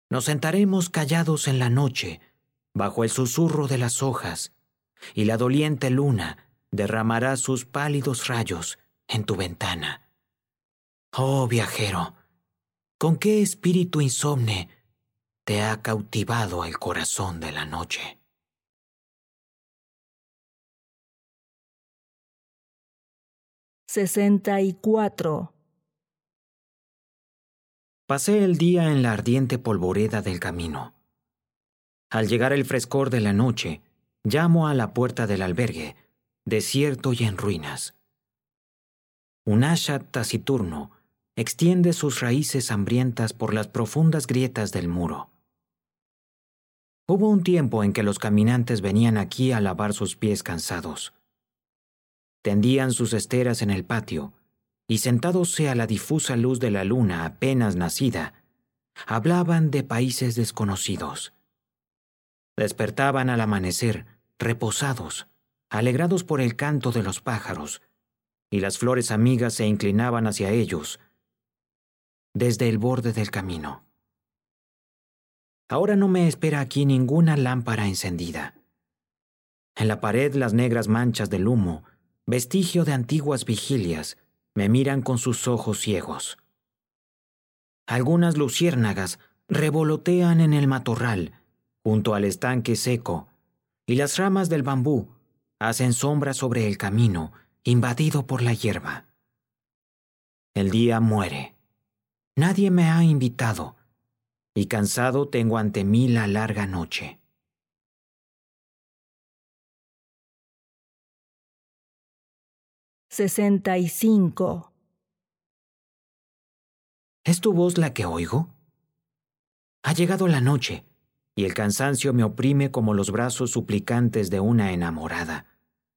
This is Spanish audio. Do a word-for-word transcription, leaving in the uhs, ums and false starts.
Nos sentaremos callados en la noche, bajo el susurro de las hojas, y la doliente luna derramará sus pálidos rayos en tu ventana. Oh viajero, ¿con qué espíritu insomne te ha cautivado el corazón de la noche? sesenta y cuatro. Pasé el día en la ardiente polvoreda del camino. Al llegar el frescor de la noche, llamo a la puerta del albergue, desierto y en ruinas. Un asha taciturno extiende sus raíces hambrientas por las profundas grietas del muro. Hubo un tiempo en que los caminantes venían aquí a lavar sus pies cansados. Tendían sus esteras en el patio y, sentádose a la difusa luz de la luna apenas nacida, hablaban de países desconocidos. Despertaban al amanecer, reposados, alegrados por el canto de los pájaros, y las flores amigas se inclinaban hacia ellos desde el borde del camino. Ahora no me espera aquí ninguna lámpara encendida. En la pared las negras manchas del humo, vestigio de antiguas vigilias, me miran con sus ojos ciegos. Algunas luciérnagas revolotean en el matorral, junto al estanque seco, y las ramas del bambú hacen sombra sobre el camino, invadido por la hierba. El día muere. Nadie me ha invitado, y cansado tengo ante mí la larga noche. sesenta y cinco. ¿Es tu voz la que oigo? Ha llegado la noche, y el cansancio me oprime como los brazos suplicantes de una enamorada.